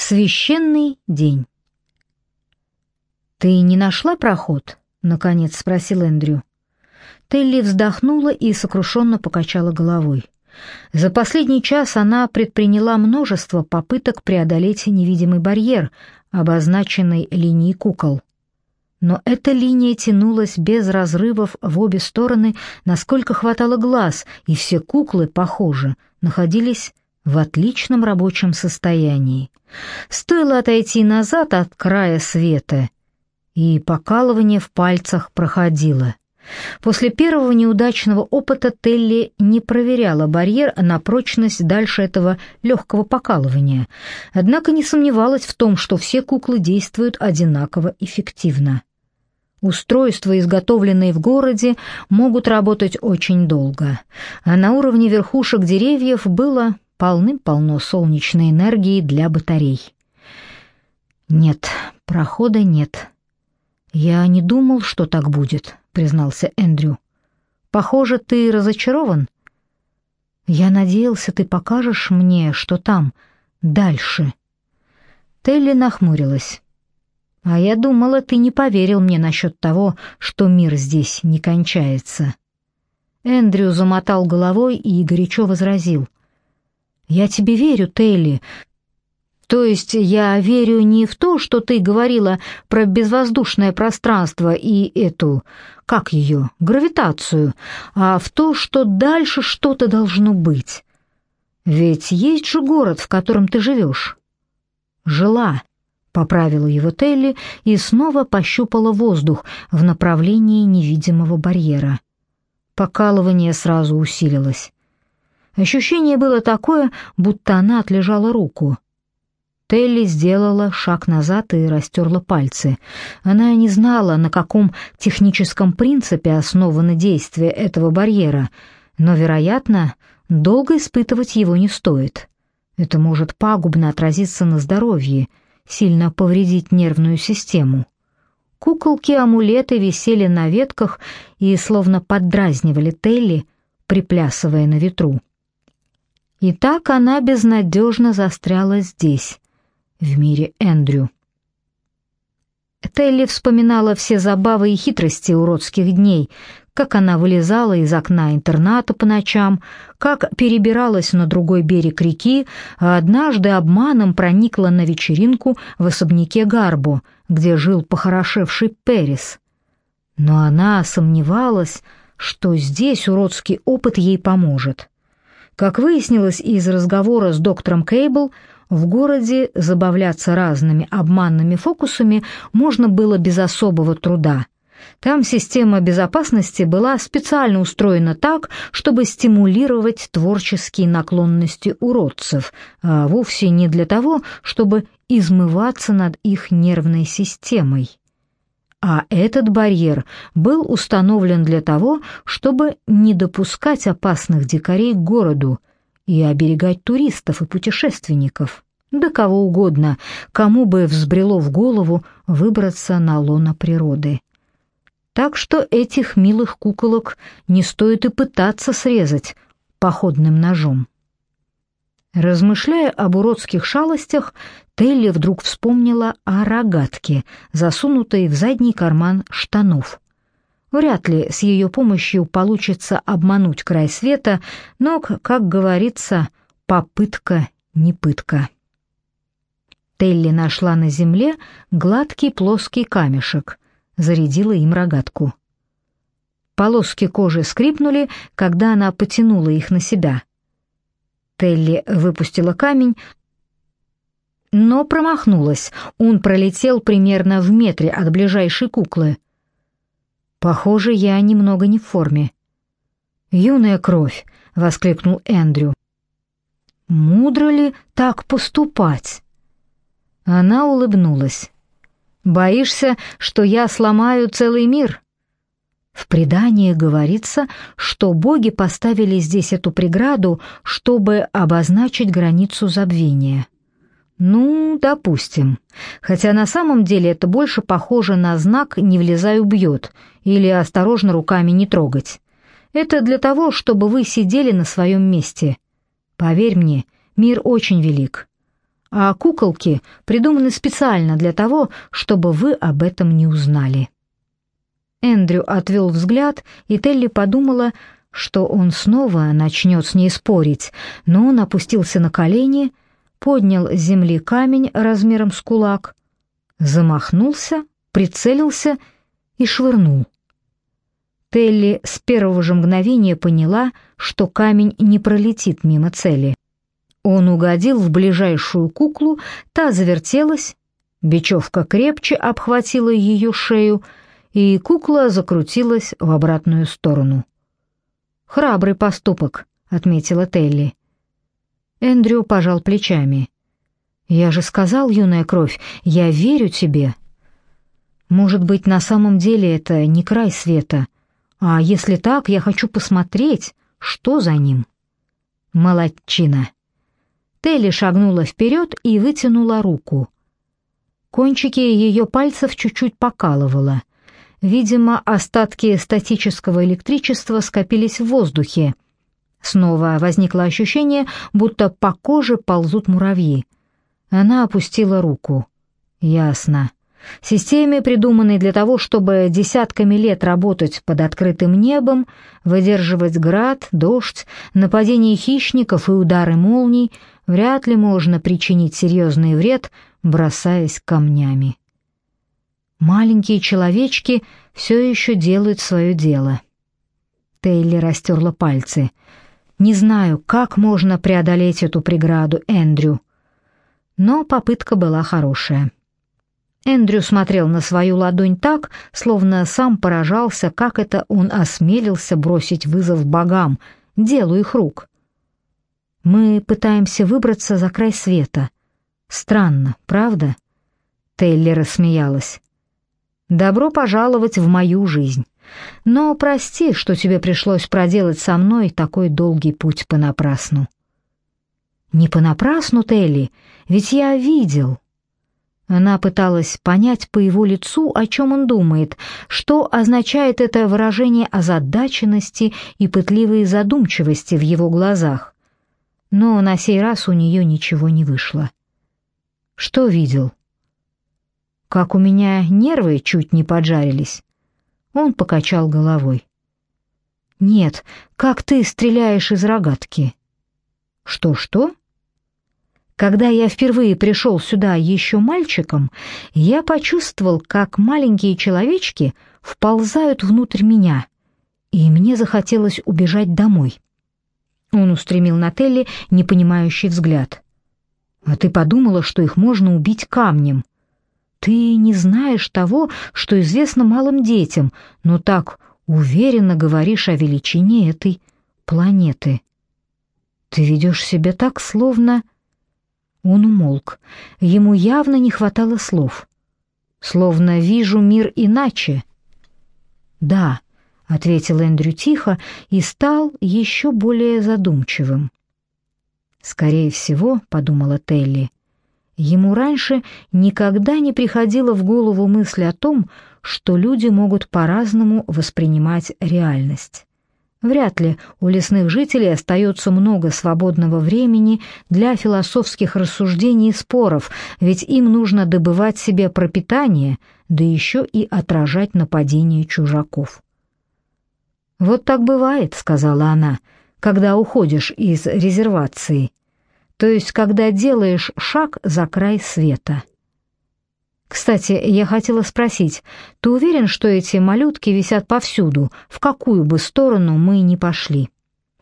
Священный день. «Ты не нашла проход?» — наконец спросил Эндрю. Телли вздохнула и сокрушенно покачала головой. За последний час она предприняла множество попыток преодолеть невидимый барьер, обозначенный линией кукол. Но эта линия тянулась без разрывов в обе стороны, насколько хватало глаз, и все куклы, похоже, находились в отличном рабочем состоянии. Стоило отойти назад от края света, и покалывание в пальцах проходило. После первого неудачного опыта Телли не проверяла барьер на прочность дальше этого легкого покалывания, однако не сомневалась в том, что все куклы действуют одинаково эффективно. Устройства, изготовленные в городе, могут работать очень долго, а на уровне верхушек деревьев было полным-полно солнечной энергии для батарей. «Нет, прохода нет. Я не думал, что так будет», — признался Эндрю. «Похоже, ты разочарован. Я надеялся, ты покажешь мне, что там, дальше». Телли нахмурилась. «А я думала, ты не поверил мне насчет того, что мир здесь не кончается». Эндрю замотал головой и горячо возразил. «Я тебе верю, Телли. То есть я верю не в то, что ты говорила про безвоздушное пространство и эту, как ее, гравитацию, а в то, что дальше что-то должно быть. Ведь есть же город, в котором ты живешь». «Жила», — поправила его Телли и снова пощупала воздух в направлении невидимого барьера. Покалывание сразу усилилось. Ощущение было такое, будто она отлежала руку. Телли сделала шаг назад и растерла пальцы. Она не знала, на каком техническом принципе основано действие этого барьера, но, вероятно, долго испытывать его не стоит. Это может пагубно отразиться на здоровье, сильно повредить нервную систему. Куколки-амулеты висели на ветках и словно поддразнивали Телли, приплясывая на ветру. И так она безнадежно застряла здесь, в мире Эндрю. Телли вспоминала все забавы и хитрости уродских дней, как она вылезала из окна интерната по ночам, как перебиралась на другой берег реки, а однажды обманом проникла на вечеринку в особняке Гарбо, где жил похорошевший Перис. Но она сомневалась, что здесь уродский опыт ей поможет. Как выяснилось из разговора с доктором Кейбл, в городе забавляться разными обманными фокусами можно было без особого труда. Там система безопасности была специально устроена так, чтобы стимулировать творческие наклонности уродцев, а вовсе не для того, чтобы измываться над их нервной системой. А этот барьер был установлен для того, чтобы не допускать опасных дикарей к городу и оберегать туристов и путешественников, да кого угодно, кому бы взбрело в голову выбраться на лоно природы. Так что этих милых куколок не стоит и пытаться срезать походным ножом. Размышляя об уродских шалостях, Телли вдруг вспомнила о рогатке, засунутой в задний карман штанов. Вряд ли с ее помощью получится обмануть край света, но, как говорится, попытка не пытка. Телли нашла на земле гладкий плоский камешек, зарядила им рогатку. Полоски кожи скрипнули, когда она потянула их на себя. Телли выпустила камень, но промахнулась. Он пролетел примерно в метре от ближайшей куклы. «Похоже, я немного не в форме». «Юная кровь!» — воскликнул Эндрю. «Мудро ли так поступать?» Она улыбнулась. «Боишься, что я сломаю целый мир?» В предании говорится, что боги поставили здесь эту преграду, чтобы обозначить границу забвения. Ну, допустим. Хотя на самом деле это больше похоже на знак «не влезай, убьет» или «осторожно, руками не трогать». Это для того, чтобы вы сидели на своем месте. Поверь мне, мир очень велик. а куколки придуманы специально для того, чтобы вы об этом не узнали». Эндрю отвел взгляд, и Телли подумала, что он снова начнет с ней спорить, но он опустился на колени, поднял с земли камень размером с кулак, замахнулся, прицелился и швырнул. Телли с первого же мгновения поняла, что камень не пролетит мимо цели. Он угодил в ближайшую куклу, та завертелась, бечевка крепче обхватила ее шею, и кукла закрутилась в обратную сторону. «Храбрый поступок», — отметила Телли. Эндрю пожал плечами. «Я же сказал, юная кровь, я верю тебе. Может быть, на самом деле это не край света, а если так, я хочу посмотреть, что за ним». «Молодчина». Телли шагнула вперед и вытянула руку. Кончики ее пальцев чуть-чуть покалывало. Видимо, остатки статического электричества скопились в воздухе. Снова возникло ощущение, будто по коже ползут муравьи. Она опустила руку. Ясно. Системе, придуманной для того, чтобы десятками лет работать под открытым небом, выдерживать град, дождь, нападения хищников и удары молний, вряд ли можно причинить серьезный вред, бросаясь камнями. Маленькие человечки все еще делают свое дело. Телли растерла пальцы. «Не знаю, как можно преодолеть эту преграду, Эндрю». Но попытка была хорошая. Эндрю смотрел на свою ладонь так, словно сам поражался, как это он осмелился бросить вызов богам, делу их рук. «Мы пытаемся выбраться за край света. Странно, правда?» Телли рассмеялась. «Добро пожаловать в мою жизнь. Но прости, что тебе пришлось проделать со мной такой долгий путь понапрасну». «Не понапрасну, Телли, ведь я видел». Она пыталась понять по его лицу, о чем он думает, что означает это выражение озадаченности и пытливой задумчивости в его глазах. Но на сей раз у нее ничего не вышло. «Что видел?» «Как у меня нервы чуть не поджарились». Он покачал головой. «Нет, как ты стреляешь из рогатки». «Что-что?» «Когда я впервые пришел сюда еще мальчиком, я почувствовал, как маленькие человечки вползают внутрь меня, и мне захотелось убежать домой». Он устремил на Телли непонимающий взгляд. «А ты подумала, что их можно убить камнем? Ты не знаешь того, что известно малым детям, но так уверенно говоришь о величине этой планеты. Ты ведешь себя так, словно...» Он умолк. Ему явно не хватало слов. «Словно вижу мир иначе». «Да», — ответил Эндрю тихо и стал еще более задумчивым. «Скорее всего, — подумала Телли, — ему раньше никогда не приходила в голову мысль о том, что люди могут по-разному воспринимать реальность. Вряд ли у лесных жителей остается много свободного времени для философских рассуждений и споров, ведь им нужно добывать себе пропитание, да еще и отражать нападения чужаков». «Вот так бывает», — сказала она, — «когда уходишь из резервации, то есть когда делаешь шаг за край света». «Кстати, я хотела спросить, ты уверен, что эти малютки висят повсюду, в какую бы сторону мы ни пошли?»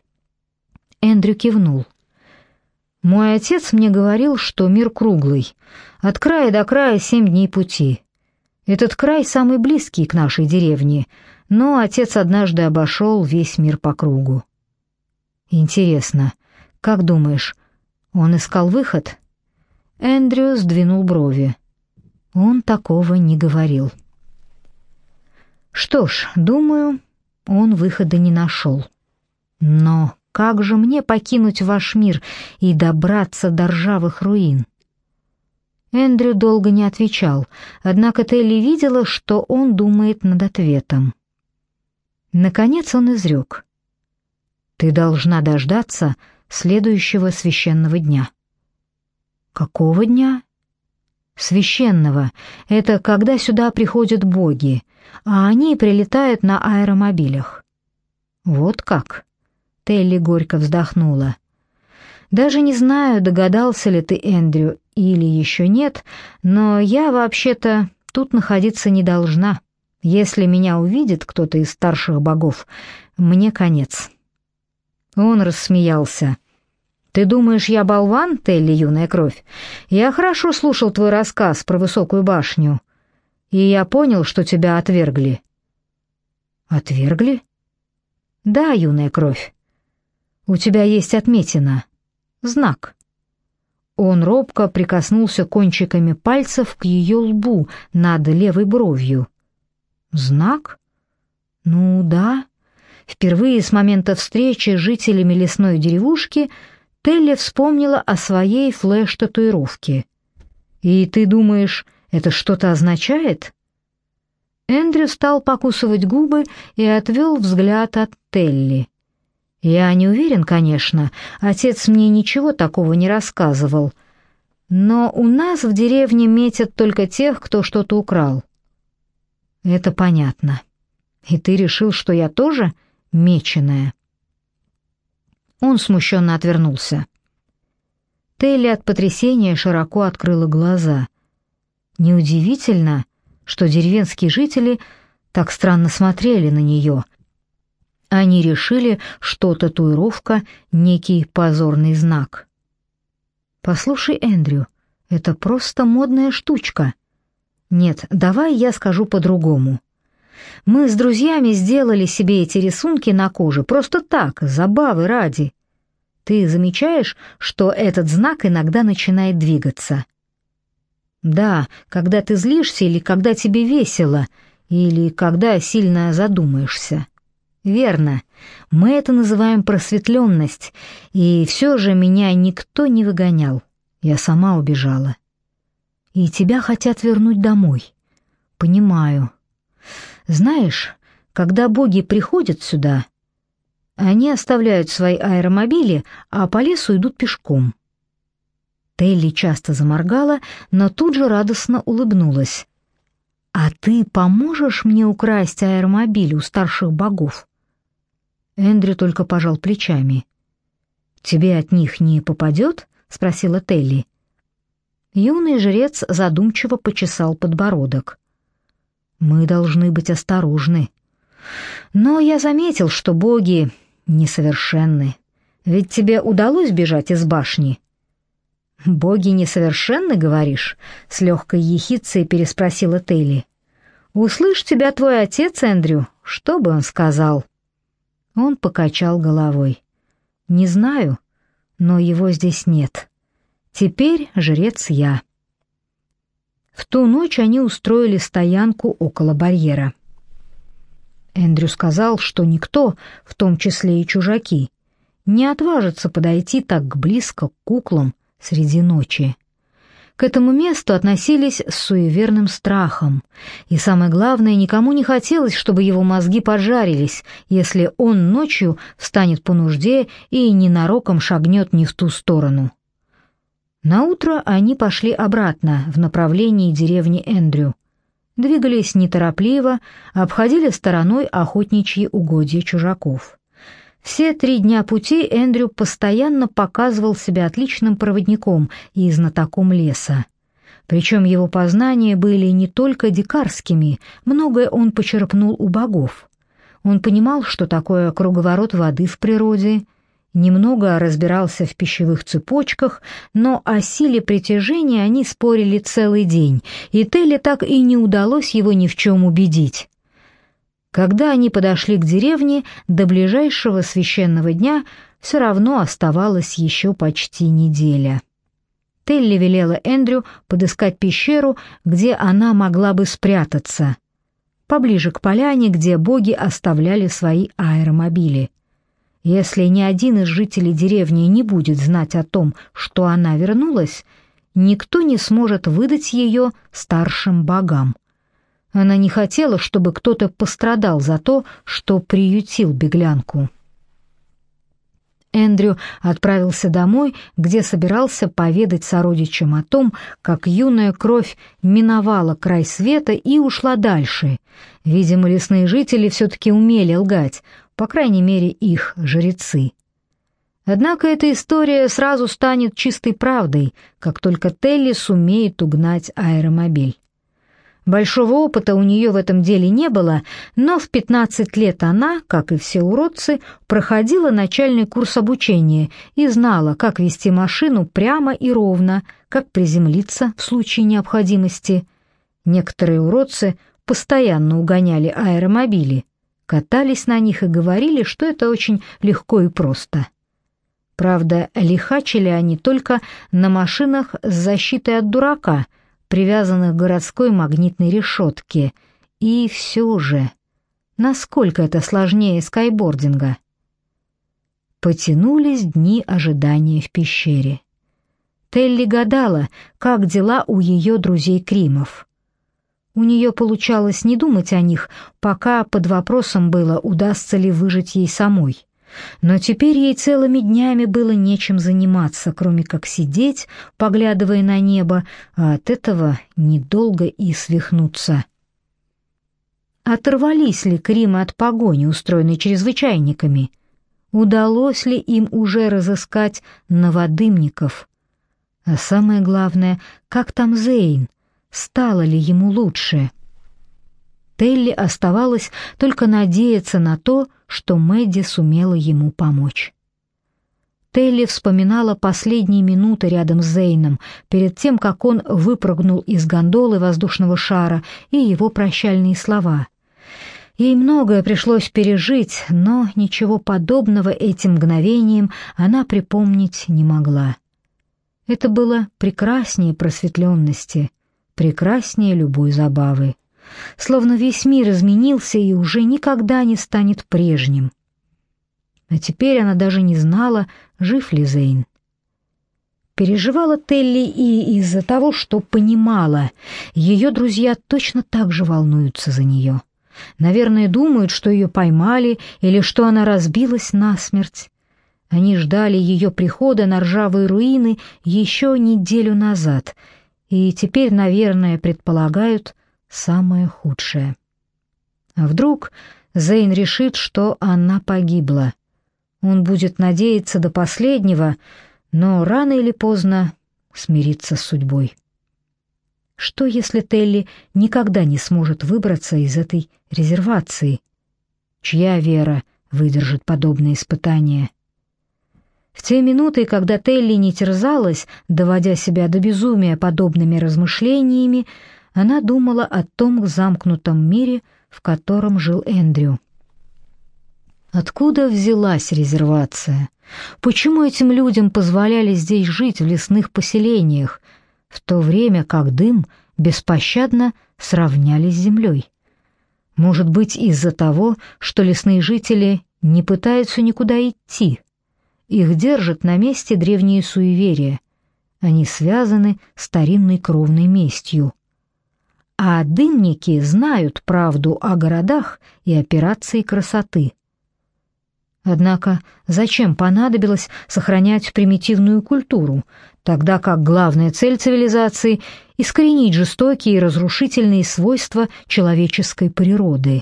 Эндрю кивнул. «Мой отец мне говорил, что мир круглый, от края до края 7 дней пути. Этот край самый близкий к нашей деревне, но отец однажды обошел весь мир по кругу». «Интересно, как думаешь, он искал выход?» Эндрю сдвинул брови. Он такого не говорил. «Что ж, думаю, он выхода не нашел. Но как же мне покинуть ваш мир и добраться до ржавых руин?» Эндрю долго не отвечал, однако Телли видела, что он думает над ответом. Наконец он изрек: «Ты должна дождаться следующего священного дня». Какого дня? Священного. Это когда сюда приходят боги, а они прилетают на аэромобилях. Вот как? Телли горько вздохнула. Даже не знаю, догадался ли ты, Эндрю, или еще нет, но я вообще-то тут находиться не должна. Если меня увидит кто-то из старших богов, мне конец. Он рассмеялся. «Ты думаешь, я болван, Телли, юная кровь? Я хорошо слушал твой рассказ про высокую башню, и я понял, что тебя отвергли». «Отвергли?» «Да, юная кровь. У тебя есть отметина, знак». Он робко прикоснулся кончиками пальцев к ее лбу над левой бровью. «Знак? Ну да». Впервые с момента встречи с жителями лесной деревушки Телли вспомнила о своей флеш-татуировке. «И ты думаешь, это что-то означает?» Эндрю стал покусывать губы и отвел взгляд от Телли. «Я не уверен, конечно, отец мне ничего такого не рассказывал, но у нас в деревне метят только тех, кто что-то украл». «Это понятно. И ты решил, что я тоже меченая?» Он смущенно отвернулся. Телли от потрясения широко открыла глаза. Неудивительно, что деревенские жители так странно смотрели на нее. Они решили, что татуировка — некий позорный знак. «Послушай, Эндрю, это просто модная штучка. Нет, давай я скажу по-другому. Мы с друзьями сделали себе эти рисунки на коже просто так, забавы ради. Ты замечаешь, что этот знак иногда начинает двигаться?» «Да, когда ты злишься или когда тебе весело, или когда сильно задумаешься». «Верно. Мы это называем просветленность, и все же меня никто не выгонял. Я сама убежала. И тебя хотят вернуть домой. Понимаю. Знаешь, когда боги приходят сюда, они оставляют свои аэромобили, а по лесу идут пешком». Телли часто заморгала, но тут же радостно улыбнулась. «А ты поможешь мне украсть аэромобиль у старших богов?» Эндрю только пожал плечами. «Тебе от них не попадет?» — спросила Телли. Юный жрец задумчиво почесал подбородок. «Мы должны быть осторожны. Но я заметил, что боги несовершенны. Ведь тебе удалось бежать из башни?» «Боги несовершенны, говоришь?» — с легкой ехидцей переспросила Телли. «Услышь тебя твой отец, Эндрю, что бы он сказал?» Он покачал головой. «Не знаю, но его здесь нет. Теперь жрец я». В ту ночь они устроили стоянку около барьера. Эндрю сказал, что никто, в том числе и чужаки, не отважится подойти так близко к куклам среди ночи. К этому месту относились с суеверным страхом, и самое главное, никому не хотелось, чтобы его мозги поджарились, если он ночью встанет по нужде и ненароком шагнет не в ту сторону. Наутро они пошли обратно в направлении деревни Эндрю. Двигались неторопливо, обходили стороной охотничьи угодья чужаков. Все 3 дня пути Эндрю постоянно показывал себя отличным проводником и знатоком леса. Причем его познания были не только дикарскими, многое он почерпнул у богов. Он понимал, что такое круговорот воды в природе, немного разбирался в пищевых цепочках, но о силе притяжения они спорили целый день, и Телли так и не удалось его ни в чем убедить. Когда они подошли к деревне, до ближайшего священного дня все равно оставалась еще почти неделя. Телли велела Эндрю подыскать пещеру, где она могла бы спрятаться, поближе к поляне, где боги оставляли свои аэромобили. Если ни один из жителей деревни не будет знать о том, что она вернулась, никто не сможет выдать ее старшим богам. Она не хотела, чтобы кто-то пострадал за то, что приютил беглянку. Эндрю отправился домой, где собирался поведать сородичам о том, как юная кровь миновала край света и ушла дальше. Видимо, лесные жители все-таки умели лгать, по крайней мере, их жрецы. Однако эта история сразу станет чистой правдой, как только Телли сумеет угнать аэромобиль. Большого опыта у нее в этом деле не было, но в 15 лет она, как и все уродцы, проходила начальный курс обучения и знала, как вести машину прямо и ровно, как приземлиться в случае необходимости. Некоторые уродцы постоянно угоняли аэромобили, катались на них и говорили, что это очень легко и просто. Правда, лихачили они только на машинах с защитой от дурака, привязанных к городской магнитной решетке. И все же, насколько это сложнее скайбординга? Потянулись дни ожидания в пещере. Телли гадала, как дела у ее друзей-кримов. У нее получалось не думать о них, пока под вопросом было, удастся ли выжить ей самой. Но теперь ей целыми днями было нечем заниматься, кроме как сидеть, поглядывая на небо, а от этого недолго и свихнуться. Оторвались ли Кримы от погони, устроенной чрезвычайниками? Удалось ли им уже разыскать новодымников? А самое главное, как там Зейн? Стало ли ему лучше? Телли оставалось только надеяться на то, что Мэдди сумела ему помочь. Телли вспоминала последние минуты рядом с Зейном, перед тем, как он выпрыгнул из гондолы воздушного шара, и его прощальные слова. Ей многое пришлось пережить, но ничего подобного этим мгновениям она припомнить не могла. Это было прекраснее просветленности, прекраснее любой забавы. Словно весь мир изменился и уже никогда не станет прежним. А теперь она даже не знала, жив ли Зейн. Переживала Телли и из-за того, что понимала, ее друзья точно так же волнуются за нее. Наверное, думают, что ее поймали или что она разбилась насмерть. Они ждали ее прихода на ржавые руины еще неделю назад, и теперь, наверное, предполагают самое худшее. А вдруг Зейн решит, что она погибла? Он будет надеяться до последнего, но рано или поздно смириться с судьбой. Что, если Телли никогда не сможет выбраться из этой резервации? Чья вера выдержит подобные испытания? В те минуты, когда Телли не терзалась, доводя себя до безумия подобными размышлениями, она думала о том замкнутом мире, в котором жил Эндрю. Откуда взялась резервация? Почему этим людям позволяли здесь жить в лесных поселениях, в то время как дым беспощадно сравняли с землей? Может быть, из-за того, что лесные жители не пытаются никуда идти. Их держат на месте древние суеверия. Они связаны старинной кровной местью. А дымники знают правду о городах и операции красоты. Однако зачем понадобилось сохранять примитивную культуру, тогда как главная цель цивилизации — искоренить жестокие и разрушительные свойства человеческой природы?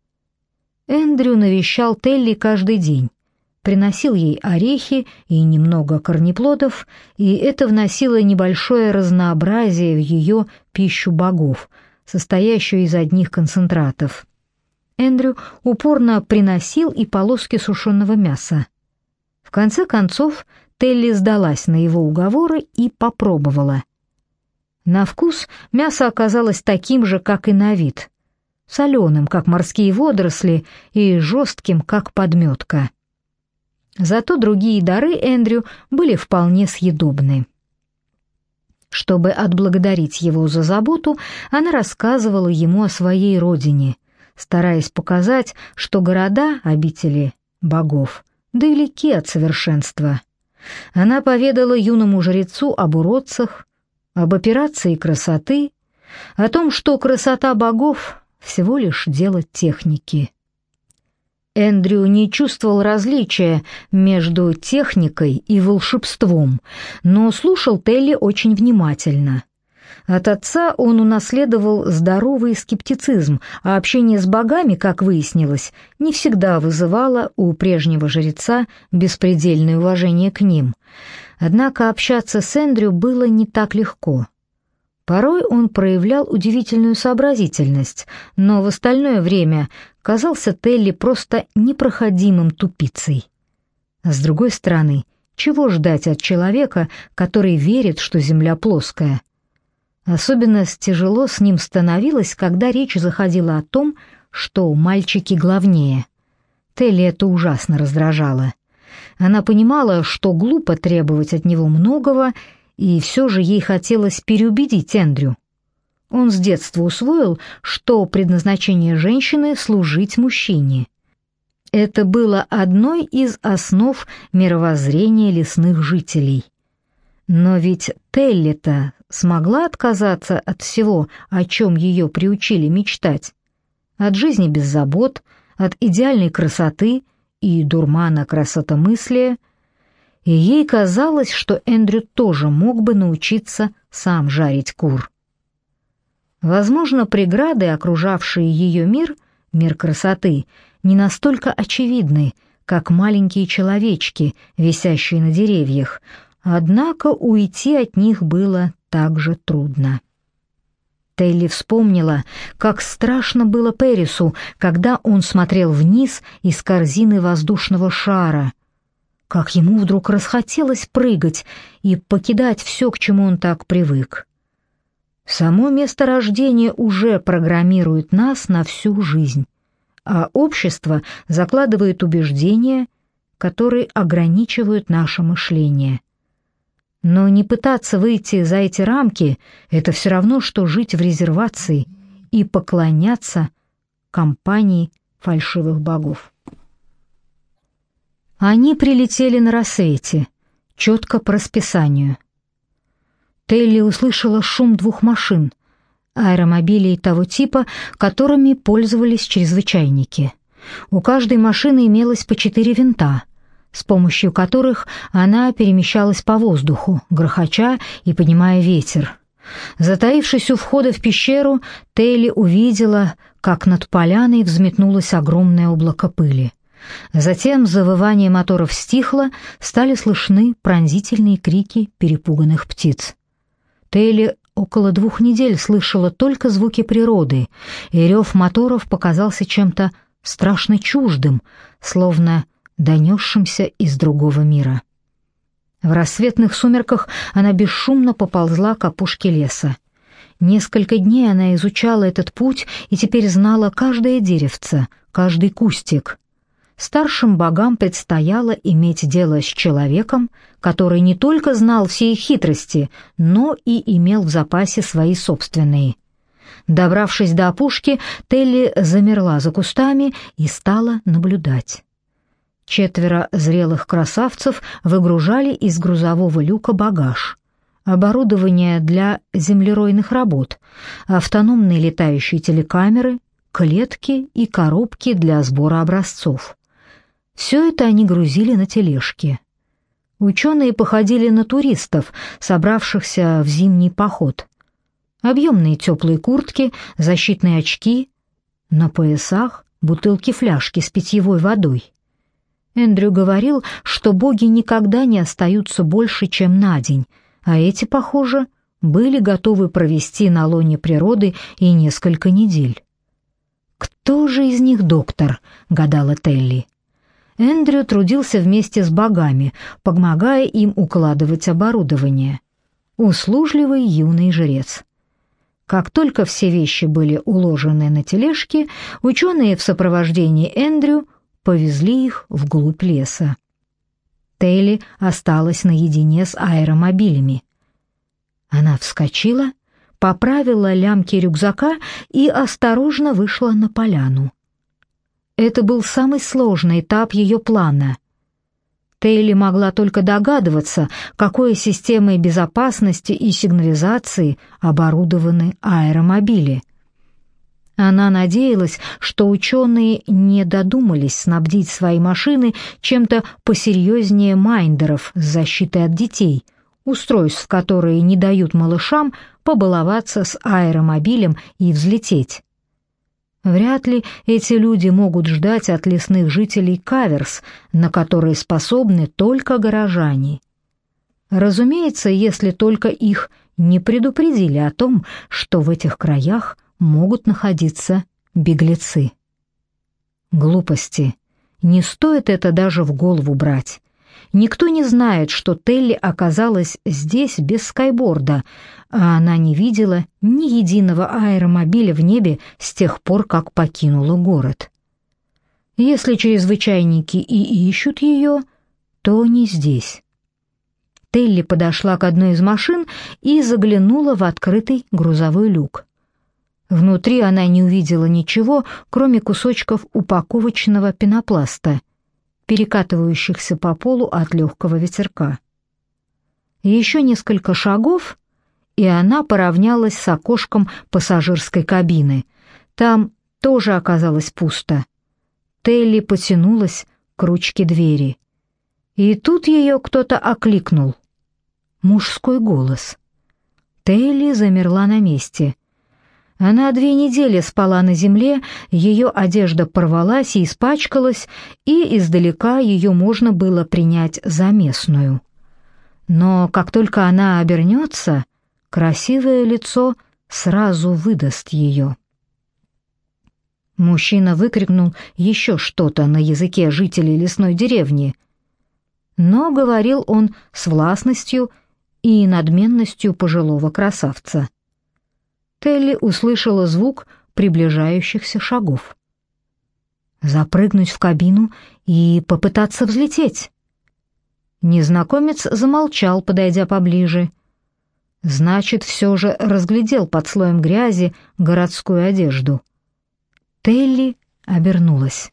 Эндрю навещал Телли каждый день, приносил ей орехи и немного корнеплодов, и это вносило небольшое разнообразие в ее пищу богов, состоящую из одних концентратов. Эндрю упорно приносил и полоски сушеного мяса. В конце концов, Телли сдалась на его уговоры и попробовала. На вкус мясо оказалось таким же, как и на вид, соленым, как морские водоросли, и жестким, как подметка. Зато другие дары Эндрю были вполне съедобны. Чтобы отблагодарить его за заботу, она рассказывала ему о своей родине, стараясь показать, что города, обители богов, далеки от совершенства. Она поведала юному жрецу об уродцах, об операции красоты, о том, что красота богов — всего лишь дело техники. Эндрю не чувствовал различия между техникой и волшебством, но слушал Телли очень внимательно. От отца он унаследовал здоровый скептицизм, а общение с богами, как выяснилось, не всегда вызывало у прежнего жреца беспредельное уважение к ним. Однако общаться с Эндрю было не так легко. Порой он проявлял удивительную сообразительность, но в остальное время казался Телли просто непроходимым тупицей. А с другой стороны, чего ждать от человека, который верит, что Земля плоская? Особенно тяжело с ним становилось, когда речь заходила о том, что мальчики главнее. Телли это ужасно раздражало. Она понимала, что глупо требовать от него многого, и все же ей хотелось переубедить Эндрю. Он с детства усвоил, что предназначение женщины — служить мужчине. Это было одной из основ мировоззрения лесных жителей. Но ведь Телли-то смогла отказаться от всего, о чем ее приучили мечтать. От жизни без забот, от идеальной красоты и дурмана красотомыслия, и ей казалось, что Эндрю тоже мог бы научиться сам жарить кур. Возможно, преграды, окружавшие ее мир красоты, не настолько очевидны, как маленькие человечки, висящие на деревьях, однако уйти от них было так же трудно. Телли вспомнила, как страшно было Пэрису, когда он смотрел вниз из корзины воздушного шара, как ему вдруг расхотелось прыгать и покидать все, к чему он так привык. Само место рождения уже программирует нас на всю жизнь, а общество закладывает убеждения, которые ограничивают наше мышление. Но не пытаться выйти за эти рамки — это все равно, что жить в резервации и поклоняться компании фальшивых богов. Они прилетели на рассвете, четко по расписанию. Телли услышала шум 2 машин, аэромобилей того типа, которыми пользовались чрезвычайники. У каждой машины имелось по 4 винта, с помощью которых она перемещалась по воздуху, грохоча и поднимая ветер. Затаившись у входа в пещеру, Телли увидела, как над поляной взметнулось огромное облако пыли. Затем завывание моторов стихло, стали слышны пронзительные крики перепуганных птиц. Телли около 2 недель слышала только звуки природы, и рев моторов показался чем-то страшно чуждым, словно донесшимся из другого мира. В рассветных сумерках она бесшумно поползла к опушке леса. Несколько дней она изучала этот путь и теперь знала каждое деревце, каждый кустик. Старшим богам предстояло иметь дело с человеком, который не только знал все их хитрости, но и имел в запасе свои собственные. Добравшись до опушки, Телли замерла за кустами и стала наблюдать. 4 зрелых красавцев выгружали из грузового люка багаж, оборудование для землеройных работ, автономные летающие телекамеры, клетки и коробки для сбора образцов. Все это они грузили на тележки. Ученые походили на туристов, собравшихся в зимний поход. Объемные теплые куртки, защитные очки, на поясах бутылки-фляжки с питьевой водой. Эндрю говорил, что боги никогда не остаются больше, чем на день, а эти, похоже, были готовы провести на лоне природы и несколько недель. «Кто же из них доктор?» — гадала Телли. Эндрю трудился вместе с богами, помогая им укладывать оборудование. Услужливый юный жрец. Как только все вещи были уложены на тележки, ученые в сопровождении Эндрю повезли их вглубь леса. Телли осталась наедине с аэромобилями. Она вскочила, поправила лямки рюкзака и осторожно вышла на поляну. Это был самый сложный этап ее плана. Телли могла только догадываться, какой системой безопасности и сигнализации оборудованы аэромобили. Она надеялась, что ученые не додумались снабдить свои машины чем-то посерьезнее майндеров с защитой от детей, устройств, которые не дают малышам побаловаться с аэромобилем и взлететь. Вряд ли эти люди могут ждать от лесных жителей каверс, на которые способны только горожане. Разумеется, если только их не предупредили о том, что в этих краях могут находиться беглецы. Глупости. Не стоит это даже в голову брать. Никто не знает, что Телли оказалась здесь без скайборда, а она не видела ни единого аэромобиля в небе с тех пор, как покинула город. Если чрезвычайники и ищут ее, то не здесь. Телли подошла к одной из машин и заглянула в открытый грузовой люк. Внутри она не увидела ничего, кроме кусочков упаковочного пенопласта, перекатывающихся по полу от легкого ветерка. Еще несколько шагов, и она поравнялась с окошком пассажирской кабины. Там тоже оказалось пусто. Телли потянулась к ручке двери. И тут ее кто-то окликнул. Мужской голос. Телли замерла на месте. Она 2 недели спала на земле, ее одежда порвалась и испачкалась, и издалека ее можно было принять за местную. Но как только она обернется, красивое лицо сразу выдаст ее. Мужчина выкрикнул еще что-то на языке жителей лесной деревни, но говорил он с властностью и надменностью пожилого красавца. Телли услышала звук приближающихся шагов. Запрыгнуть в кабину и попытаться взлететь. Незнакомец замолчал, подойдя поближе. Значит, все же разглядел под слоем грязи городскую одежду. Телли обернулась.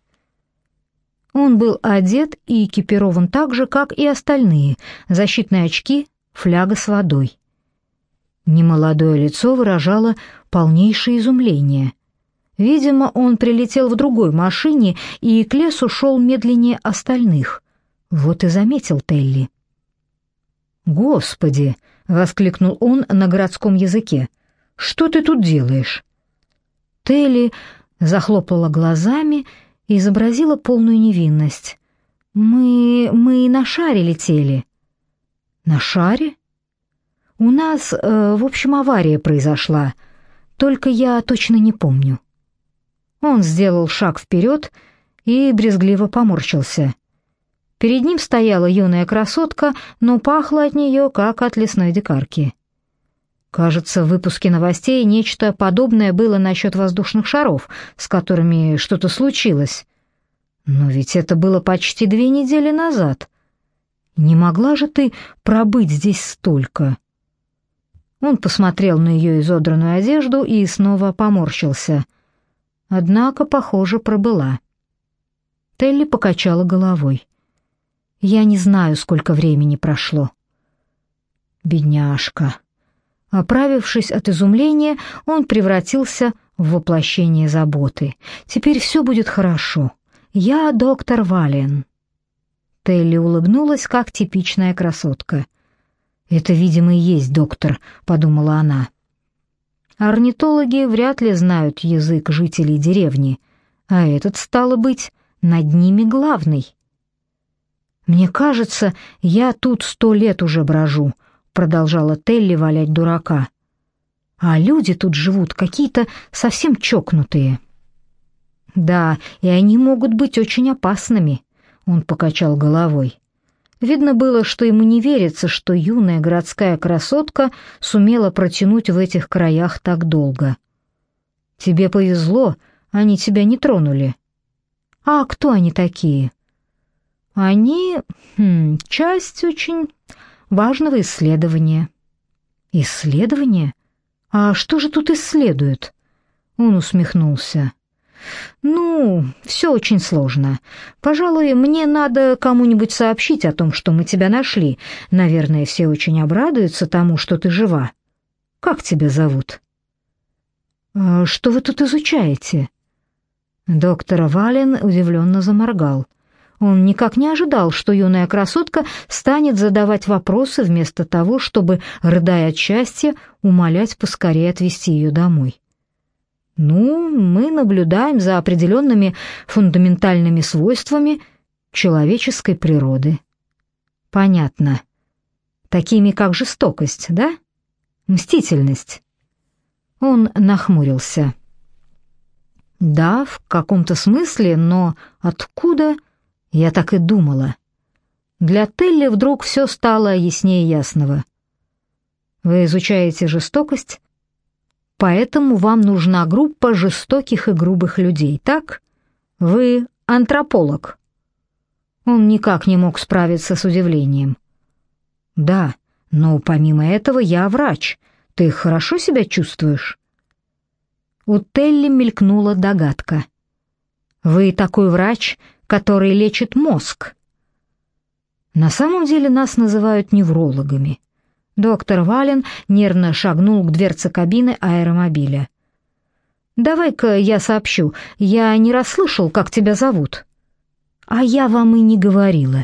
Он был одет и экипирован так же, как и остальные: защитные очки, фляга с водой. Немолодое лицо выражало полнейшее изумление. Видимо, он прилетел в другой машине и к лесу шел медленнее остальных. Вот и заметил Телли. «Господи!» — воскликнул он на городском языке. «Что ты тут делаешь?» Телли захлопала глазами и изобразила полную невинность. «Мы на шаре летели». «На шаре?» «У нас, в общем, авария произошла, только я точно не помню». Он сделал шаг вперед и брезгливо поморщился. Перед ним стояла юная красотка, но пахло от нее, как от лесной дикарки. Кажется, в выпуске новостей нечто подобное было насчет воздушных шаров, с которыми что-то случилось. Но ведь это было почти 2 недели назад. Не могла же ты пробыть здесь столько? Он посмотрел на ее изодранную одежду и снова поморщился. Однако, похоже, пробыла. Телли покачала головой. «Я не знаю, сколько времени прошло». Бедняжка. Оправившись от изумления, он превратился в воплощение заботы. «Теперь все будет хорошо. Я доктор Вален». Телли улыбнулась, как типичная красотка. «Это, видимо, и есть доктор», — подумала она. Орнитологи вряд ли знают язык жителей деревни, а этот, стало быть, над ними главный. «Мне кажется, я тут 100 лет уже брожу», — продолжала Телли валять дурака. «А люди тут живут какие-то совсем чокнутые». «Да, и они могут быть очень опасными», — он покачал головой. Видно было, что ему не верится, что юная городская красотка сумела протянуть в этих краях так долго. «Тебе повезло, они тебя не тронули». «А кто они такие?» «Они часть очень важного исследования». «Исследование? А что же тут исследуют?» Он усмехнулся. «Ну, все очень сложно. Пожалуй, мне надо кому-нибудь сообщить о том, что мы тебя нашли. Наверное, все очень обрадуются тому, что ты жива. Как тебя зовут?» Что вы тут изучаете?» Доктор Вален удивленно заморгал. Он никак не ожидал, что юная красотка станет задавать вопросы вместо того, чтобы, рыдая от счастья, умолять поскорее отвезти ее домой. «Ну, мы наблюдаем за определенными фундаментальными свойствами человеческой природы». «Понятно. Такими, как жестокость, да? Мстительность?» Он нахмурился. «Да, в каком-то смысле, но откуда?» Я так и думала. Для Телли вдруг все стало яснее ясного. «Вы изучаете жестокость, поэтому вам нужна группа жестоких и грубых людей, так? Вы антрополог». Он никак не мог справиться с удивлением. «Да, но помимо этого я врач. Ты хорошо себя чувствуешь?» У Телли мелькнула догадка. «Вы такой врач, который лечит мозг». На самом деле нас называют неврологами. Доктор Вален нервно шагнул к дверце кабины аэромобиля. «Давай-ка я сообщу. Я не расслышал, как тебя зовут». «А я вам и не говорила».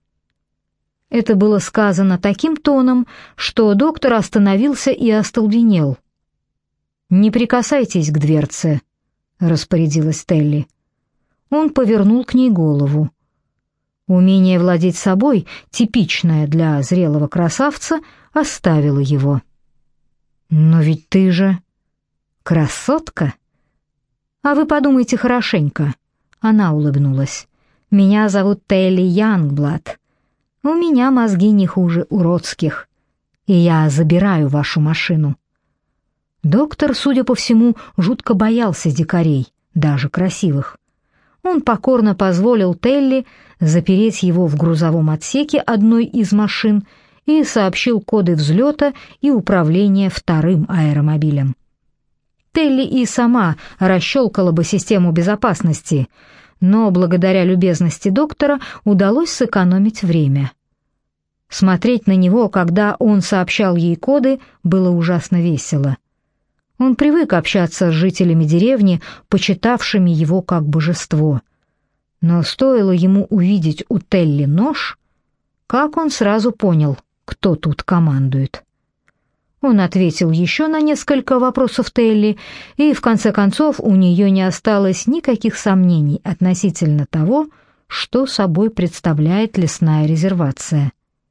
Это было сказано таким тоном, что доктор остановился и остолбенел. «Не прикасайтесь к дверце», — распорядилась Телли. Он повернул к ней голову. Умение владеть собой, типичное для зрелого красавца, оставило его. «Но ведь ты же красотка!» «А вы подумайте хорошенько», — она улыбнулась. «Меня зовут Телли Янгблад. У меня мозги не хуже уродских, и я забираю вашу машину». Доктор, судя по всему, жутко боялся дикарей, даже красивых. Он покорно позволил Телли запереть его в грузовом отсеке одной из машин и сообщил коды взлета и управления вторым аэромобилем. Телли и сама расщелкала бы систему безопасности, но благодаря любезности доктора удалось сэкономить время. Смотреть на него, когда он сообщал ей коды, было ужасно весело. Он привык общаться с жителями деревни, почитавшими его как божество. Но стоило ему увидеть у Телли нож, как он сразу понял, кто тут командует. Он ответил еще на несколько вопросов Телли, и в конце концов у нее не осталось никаких сомнений относительно того, что собой представляет лесная резервация.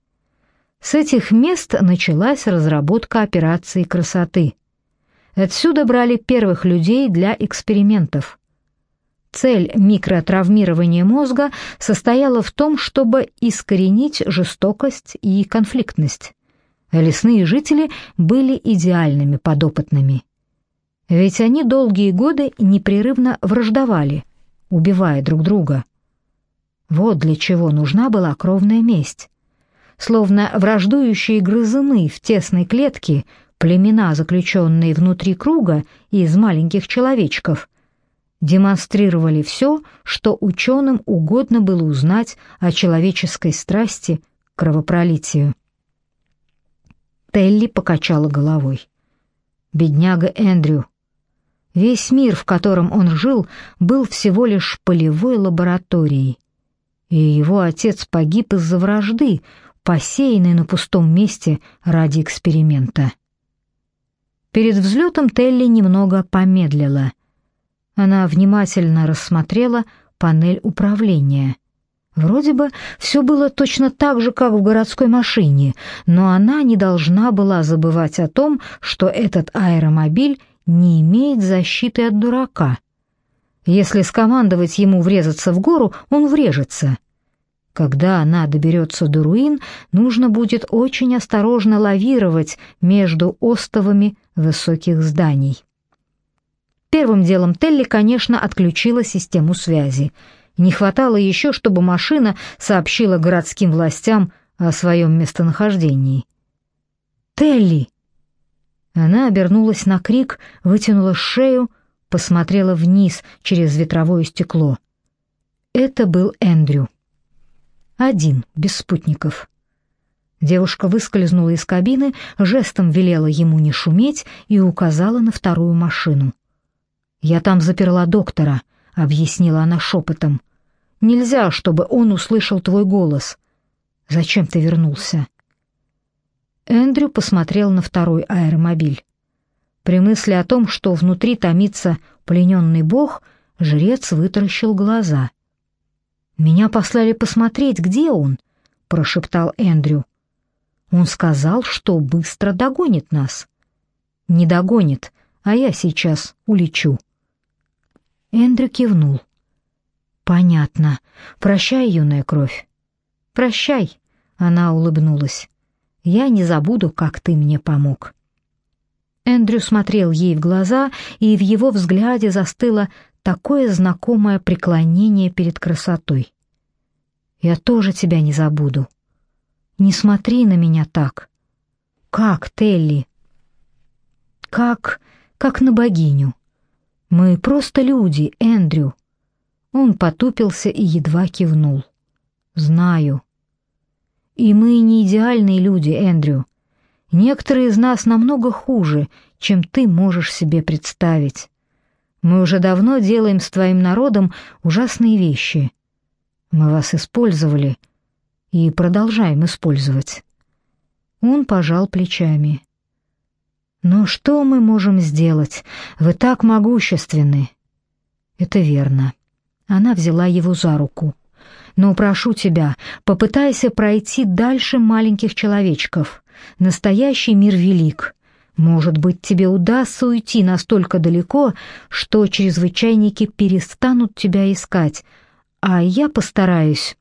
С этих мест началась разработка операции красоты. Отсюда брали первых людей для экспериментов. Цель микротравмирования мозга состояла в том, чтобы искоренить жестокость и конфликтность. Лесные жители были идеальными подопытными. Ведь они долгие годы непрерывно враждовали, убивая друг друга. Вот для чего нужна была кровная месть. Словно враждующие грызуны в тесной клетке, племена, заключенные внутри круга из маленьких человечков, демонстрировали все, что ученым угодно было узнать о человеческой страсти к кровопролитию. Телли покачала головой. Бедняга Эндрю. Весь мир, в котором он жил, был всего лишь полевой лабораторией, и его отец погиб из-за вражды, посеянной на пустом месте ради эксперимента. Перед взлетом Телли немного помедлила. Она внимательно рассмотрела панель управления. Вроде бы все было точно так же, как в городской машине, но она не должна была забывать о том, что этот аэромобиль не имеет защиты от дурака. Если скомандовать ему врезаться в гору, он врежется. Когда она доберется до руин, нужно будет очень осторожно лавировать между остовами высоких зданий. Первым делом Телли, конечно, отключила систему связи. Не хватало еще, чтобы машина сообщила городским властям о своем местонахождении. «Телли!» Она обернулась на крик, вытянула шею, посмотрела вниз через ветровое стекло. Это был Эндрю. Один, без спутников. Девушка выскользнула из кабины, жестом велела ему не шуметь и указала на вторую машину. «Я там заперла доктора», — объяснила она шепотом. «Нельзя, чтобы он услышал твой голос. Зачем ты вернулся?» Эндрю посмотрел на второй аэромобиль. При мысли о том, что внутри томится плененный бог, жрец вытаращил глаза. «Меня послали посмотреть, где он», — прошептал Эндрю. «Он сказал, что быстро догонит нас». «Не догонит, а я сейчас улечу». Эндрю кивнул. «Понятно. Прощай, юная кровь». «Прощай», — она улыбнулась. «Я не забуду, как ты мне помог». Эндрю смотрел ей в глаза, и в его взгляде застыло такое знакомое преклонение перед красотой. «Я тоже тебя не забуду. Не смотри на меня так. Как, Телли? Как на богиню. Мы просто люди, Эндрю». Он потупился и едва кивнул. «Знаю. И мы не идеальные люди, Эндрю. Некоторые из нас намного хуже, чем ты можешь себе представить. Мы уже давно делаем с твоим народом ужасные вещи. Мы вас использовали и продолжаем использовать». Он пожал плечами. «Но что мы можем сделать? Вы так могущественны». «Это верно». Она взяла его за руку. «Но прошу тебя, попытайся пройти дальше маленьких человечков. Настоящий мир велик. Может быть, тебе удастся уйти настолько далеко, что чрезвычайники перестанут тебя искать, а я постараюсь».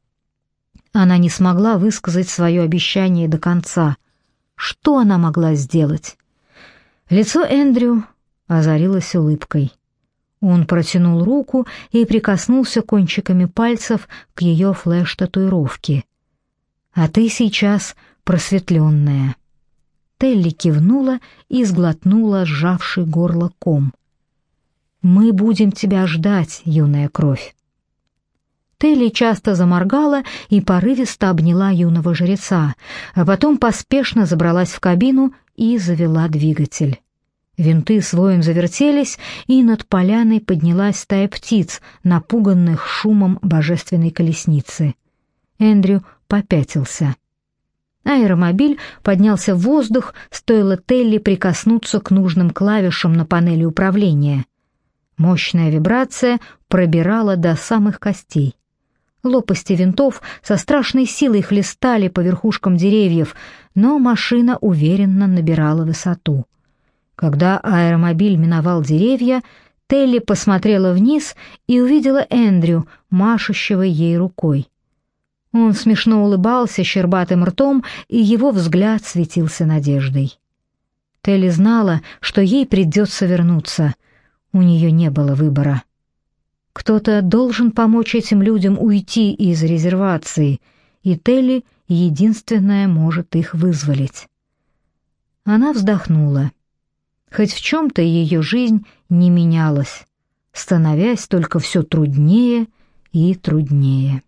Она не смогла высказать свое обещание до конца. Что она могла сделать? Лицо Эндрю озарилось улыбкой. Он протянул руку и прикоснулся кончиками пальцев к ее флеш-татуировке. «А ты сейчас просветленная». Телли кивнула и сглотнула сжавший горло ком. «Мы будем тебя ждать, юная кровь». Телли часто заморгала и порывисто обняла юного жреца, а потом поспешно забралась в кабину и завела двигатель. Винты с воем завертелись, и над поляной поднялась стая птиц, напуганных шумом божественной колесницы. Эндрю попятился. Аэромобиль поднялся в воздух, стоило Телли прикоснуться к нужным клавишам на панели управления. Мощная вибрация пробирала до самых костей. Лопасти винтов со страшной силой хлестали по верхушкам деревьев, но машина уверенно набирала высоту. Когда аэромобиль миновал деревья, Телли посмотрела вниз и увидела Эндрю, машущего ей рукой. Он смешно улыбался щербатым ртом, и его взгляд светился надеждой. Телли знала, что ей придется вернуться. У нее не было выбора. Кто-то должен помочь этим людям уйти из резервации, и Телли единственная может их вызволить. Она вздохнула. Хоть в чем-то ее жизнь не менялась, становясь только все труднее и труднее.